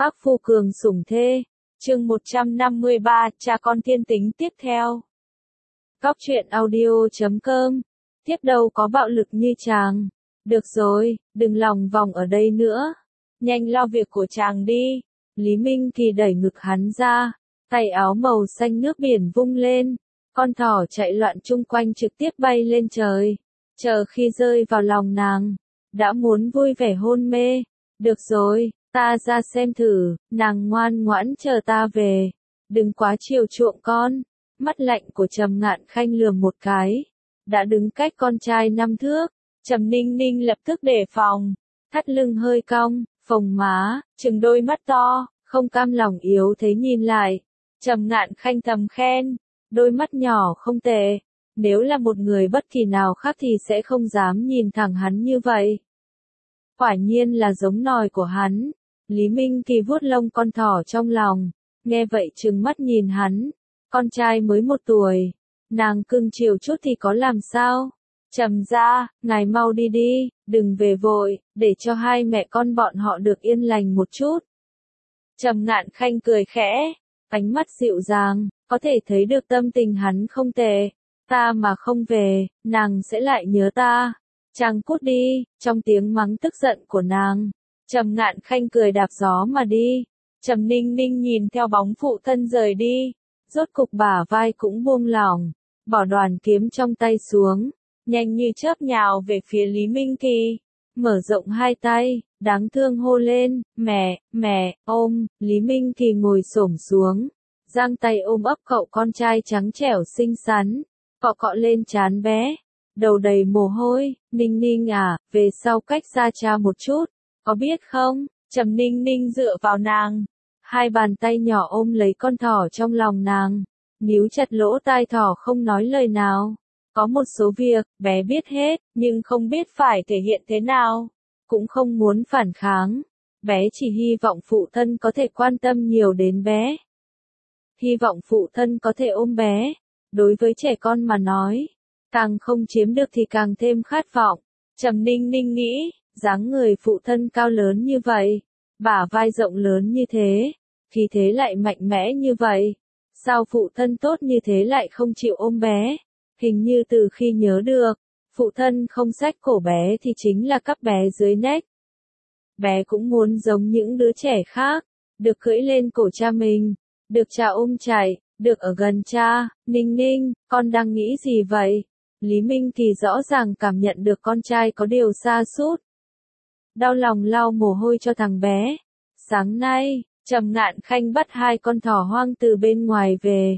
Bác Phu Cường sủng thê, chương 153, cha con thiên tính tiếp theo. Góc truyện audio.com. Tiếp đâu có bạo lực như chàng. Được rồi, đừng lòng vòng ở đây nữa. Nhanh lo việc của chàng đi. Lý Minh thì đẩy ngực hắn ra, tay áo màu xanh nước biển vung lên. Con thỏ chạy loạn chung quanh trực tiếp bay lên trời. Chờ khi rơi vào lòng nàng, đã muốn vui vẻ hôn mê. Được rồi, ta ra xem thử, nàng ngoan ngoãn chờ ta về. Đừng quá chiều chuộng con. Mắt lạnh của Trầm Ngạn Khanh lườm một cái. Đã đứng cách con trai 5 thước. Trầm Ninh Ninh lập tức đề phòng. Thắt lưng hơi cong, phồng má, trừng đôi mắt to, không cam lòng yếu thế nhìn lại. Trầm Ngạn Khanh thầm khen. Đôi mắt nhỏ không tệ. Nếu là một người bất kỳ nào khác thì sẽ không dám nhìn thẳng hắn như vậy. Quả nhiên là giống nòi của hắn. Lý Minh thì vuốt lông con thỏ trong lòng. Nghe vậy trừng mắt nhìn hắn. Con trai mới 1 tuổi. Nàng cưng chiều chút thì có làm sao? Trầm ra, ngài mau đi đi, đừng về vội, để cho hai mẹ con bọn họ được yên lành một chút. Trầm Ngạn Khanh cười khẽ, ánh mắt dịu dàng, có thể thấy được tâm tình hắn không tệ. Ta mà không về, nàng sẽ lại nhớ ta. Chàng cút đi, trong tiếng mắng tức giận của nàng. Trầm Ngạn Khanh cười đạp gió mà đi. Trầm Ninh Ninh nhìn theo bóng phụ thân rời đi. Rốt cục bả vai cũng buông lỏng. Bỏ đoàn kiếm trong tay xuống. Nhanh như chớp nhào về phía Lý Minh Kỳ. Mở rộng hai tay, đáng thương hô lên. Mẹ, ôm. Lý Minh Kỳ ngồi xổm xuống. Giang tay ôm ấp cậu con trai trắng trẻo xinh xắn. Cọ cọ lên trán bé. Đầu đầy mồ hôi. Ninh Ninh à, về sau cách xa cha một chút. Có biết không? Trầm Ninh Ninh dựa vào nàng. Hai bàn tay nhỏ ôm lấy con thỏ trong lòng nàng. Níu chặt lỗ tai thỏ không nói lời nào. Có một số việc, bé biết hết, nhưng không biết phải thể hiện thế nào. Cũng không muốn phản kháng. Bé chỉ hy vọng phụ thân có thể quan tâm nhiều đến bé. Hy vọng phụ thân có thể ôm bé. Đối với trẻ con mà nói, càng không chiếm được thì càng thêm khát vọng. Trầm Ninh Ninh nghĩ, dáng người phụ thân cao lớn như vậy, bả vai rộng lớn như thế, khí thế lại mạnh mẽ như vậy. Sao phụ thân tốt như thế lại không chịu ôm bé? Hình như từ khi nhớ được, phụ thân không xách cổ bé thì chính là cắp bé dưới nách. Bé cũng muốn giống những đứa trẻ khác, được cưỡi lên cổ cha mình, được cha ôm chạy, được ở gần cha. Ninh Ninh, con đang nghĩ gì vậy? Lý Minh thì rõ ràng cảm nhận được con trai có điều sa sút. Đau lòng lau mồ hôi cho thằng bé. Sáng nay, Trầm Ngạn Khanh bắt 2 con thỏ hoang từ bên ngoài về.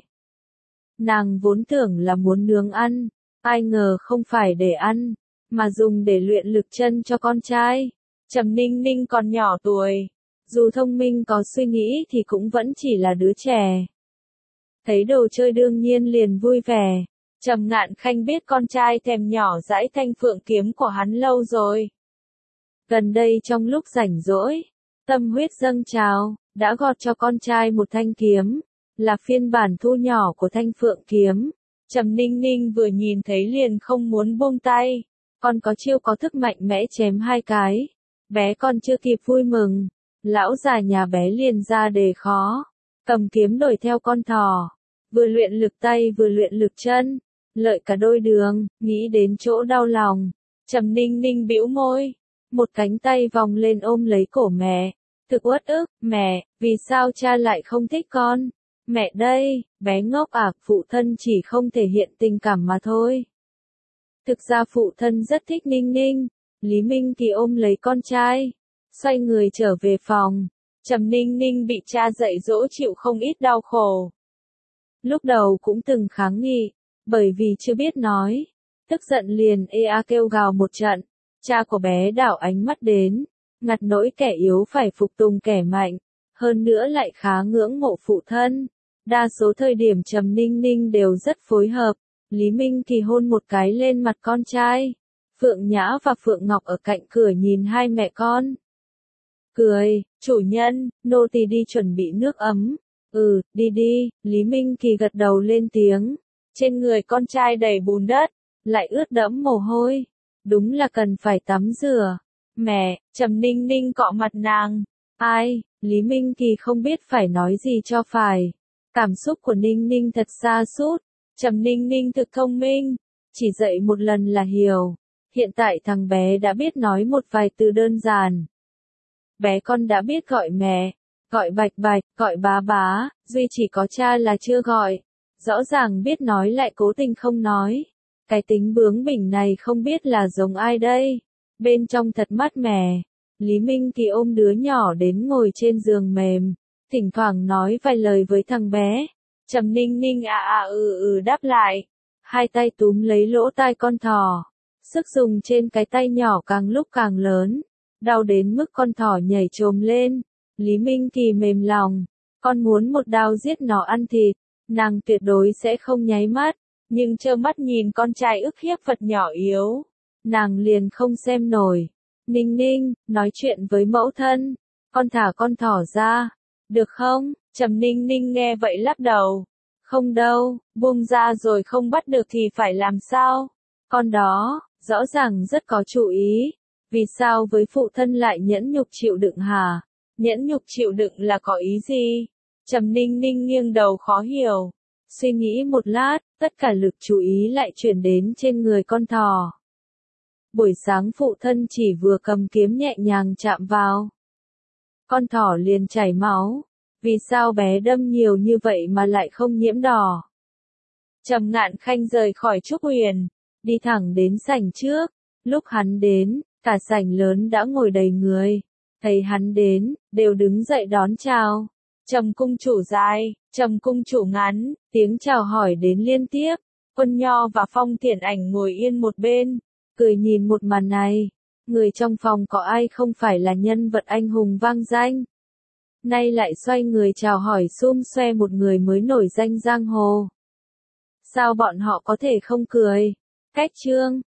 Nàng vốn tưởng là muốn nướng ăn, ai ngờ không phải để ăn, mà dùng để luyện lực chân cho con trai. Trầm Ninh Ninh còn nhỏ tuổi, dù thông minh có suy nghĩ thì cũng vẫn chỉ là đứa trẻ. Thấy đồ chơi đương nhiên liền vui vẻ. Trầm Ngạn Khanh biết con trai thèm nhỏ dãi thanh phượng kiếm của hắn lâu rồi. Gần đây trong lúc rảnh rỗi, tâm huyết dâng trào, đã gọt cho con trai một thanh kiếm, là phiên bản thu nhỏ của thanh phượng kiếm. Trầm Ninh Ninh vừa nhìn thấy liền không muốn buông tay, con có chiêu có thức mạnh mẽ chém 2 cái. Bé còn chưa kịp vui mừng, lão già nhà bé liền ra đề khó, cầm kiếm đuổi theo con thỏ, vừa luyện lực tay vừa luyện lực chân, lợi cả đôi đường. Nghĩ đến chỗ đau lòng, Trầm Ninh Ninh bĩu môi, một cánh tay vòng lên ôm lấy cổ mẹ. Thực uất ức, mẹ, vì sao cha lại không thích con? Mẹ đây, bé ngốc à, phụ thân chỉ không thể hiện tình cảm mà thôi. Thực ra phụ thân rất thích Ninh Ninh. Lý Minh thì ôm lấy con trai, xoay người trở về phòng. Trầm Ninh Ninh bị cha dạy dỗ chịu không ít đau khổ. Lúc đầu cũng từng kháng nghị, bởi vì chưa biết nói. Tức giận liền kêu gào một trận. Cha của bé đảo ánh mắt đến, ngặt nỗi kẻ yếu phải phục tùng kẻ mạnh, hơn nữa lại khá ngưỡng mộ phụ thân. Đa số thời điểm Trầm Ninh Ninh đều rất phối hợp. Lý Minh thì hôn một cái lên mặt con trai. Phượng Nhã và Phượng Ngọc ở cạnh cửa nhìn hai mẹ con. Cười, chủ nhân, nô tỳ đi chuẩn bị nước ấm. Đi đi. Lý Minh Kỳ gật đầu lên tiếng. Trên người con trai đầy bùn đất, lại ướt đẫm mồ hôi. Đúng là cần phải tắm rửa. Mẹ, Trầm Ninh Ninh cọ mặt nàng. Ai, Lý Minh Kỳ không biết phải nói gì cho phải. Cảm xúc của Ninh Ninh thật sa sút. Trầm Ninh Ninh thực thông minh, chỉ dạy một lần là hiểu. Hiện tại thằng bé đã biết nói một vài từ đơn giản. Bé con đã biết gọi mẹ, gọi bạch bạch, gọi bá bá, duy chỉ có cha là chưa gọi. Rõ ràng biết nói lại cố tình không nói. Cái tính bướng bỉnh này không biết là giống ai đây. Bên trong thật mát mẻ. Lý Minh Kỳ ôm đứa nhỏ đến ngồi trên giường mềm, thỉnh thoảng nói vài lời với thằng bé. Trầm Ninh Ninh đáp lại. Hai tay túm lấy lỗ tai con thỏ. Sức dùng trên cái tay nhỏ càng lúc càng lớn. Đau đến mức con thỏ nhảy chồm lên. Lý Minh Kỳ mềm lòng. Con muốn một đao giết nó ăn thịt. Nàng tuyệt đối sẽ không nháy mắt. Nhưng trơ mắt nhìn con trai ức hiếp vật nhỏ yếu. Nàng liền không xem nổi. Ninh Ninh, nói chuyện với mẫu thân. Con thả con thỏ ra. Được không? Trầm Ninh Ninh nghe vậy lắc đầu. Không đâu, buông ra rồi không bắt được thì phải làm sao? Con đó, rõ ràng rất có chủ ý. Vì sao với phụ thân lại nhẫn nhục chịu đựng hả? Nhẫn nhục chịu đựng là có ý gì? Trầm Ninh Ninh nghiêng đầu khó hiểu. Suy nghĩ một lát, tất cả lực chú ý lại chuyển đến trên người con thỏ. Buổi sáng phụ thân chỉ vừa cầm kiếm nhẹ nhàng chạm vào. Con thỏ liền chảy máu. Vì sao bé đâm nhiều như vậy mà lại không nhiễm đỏ? Trầm Ngạn Khanh rời khỏi Trúc Huyền, đi thẳng đến sảnh trước. Lúc hắn đến, cả sảnh lớn đã ngồi đầy người. Thấy hắn đến, đều đứng dậy đón chào. Trầm cung chủ dài, Trầm cung chủ ngắn, tiếng chào hỏi đến liên tiếp. Quân Nho và Phong Thiển Ảnh ngồi yên một bên, cười nhìn một màn này. Người trong phòng có ai không phải là nhân vật anh hùng vang danh? Nay lại xoay người chào hỏi xum xoe một người mới nổi danh giang hồ. Sao bọn họ có thể không cười? Cách chương